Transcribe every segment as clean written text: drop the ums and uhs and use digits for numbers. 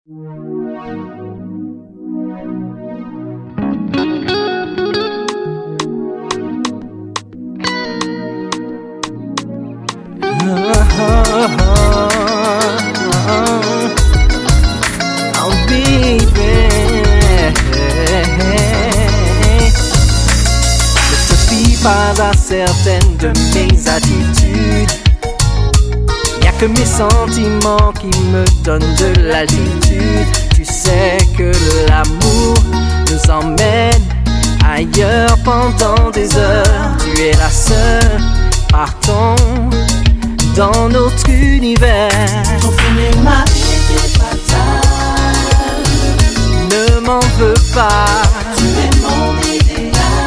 Pas à certaines de mes attitudes. Y'a que mes sentiments qui me donnent de l'altitude. Tu sais que l'amour nous emmène ailleurs pendant des heures. Tu es la seule, partons dans notre univers. Ton premier m'a été fatal. Ne m'en veux pas. Tu es mon idéal.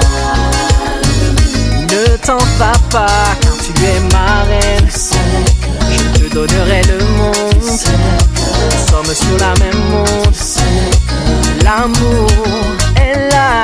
Ne t'en vas pas, car tu es ma reine. Je te donnerai le monde. Nous sommes sur la même monde. L'amour est là.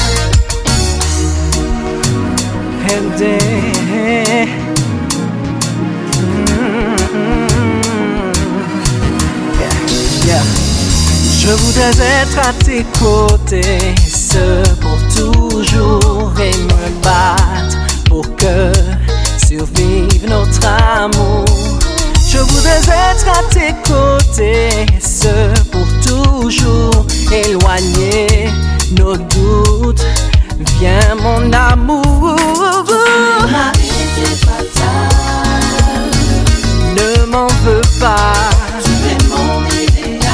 Je voudrais être à tes côtés, ce pour toujours, et me battre pour que survive notre amour. Je voudrais être à tes côtés, ce pour toujours, éloigner nos doutes. Viens mon amour. Tu m'as été fatal. Ne m'en veux pas. Tu es mon idéal.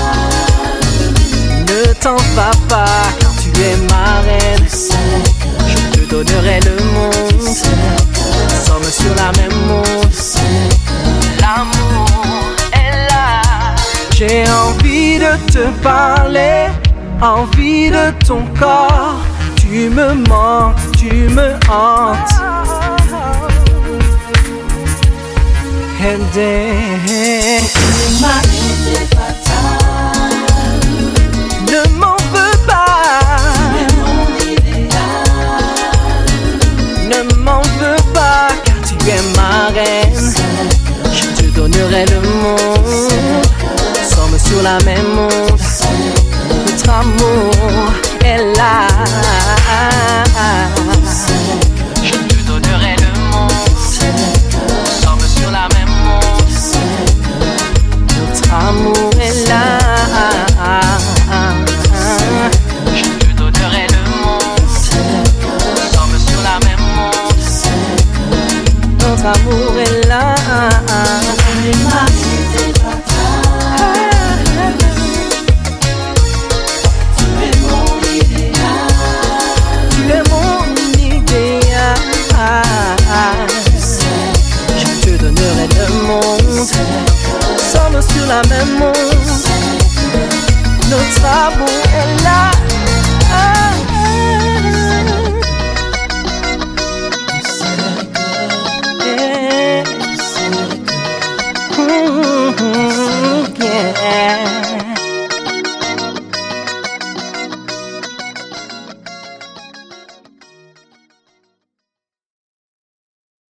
Ne t'en vas pas, car tu es ma reine. Je te donnerai le monde. Nous sommes sur la même monde. L'amour est là. J'ai envie de te parler, envie de ton corps. Tu me manques, tu me hantes. Tu m'as été fatal. Ne m'en veux pas. Tu es mon idéal. Ne m'en veux pas, car tu es ma reine. Je te donnerai le monde. Nous sommes sur la même monde. Notre amour est là. Je te donnerai le monde. Nous sommes sur la même monde. Notre amour est là. Je te donnerai le monde. Nous sommes sur la même monde. Notre amour est là. Tu m'as été fatal. Tu es mon idéal. Tu es mon idéal. Je te donnerai le monde. Nous sommes sur la même monde. Notre amour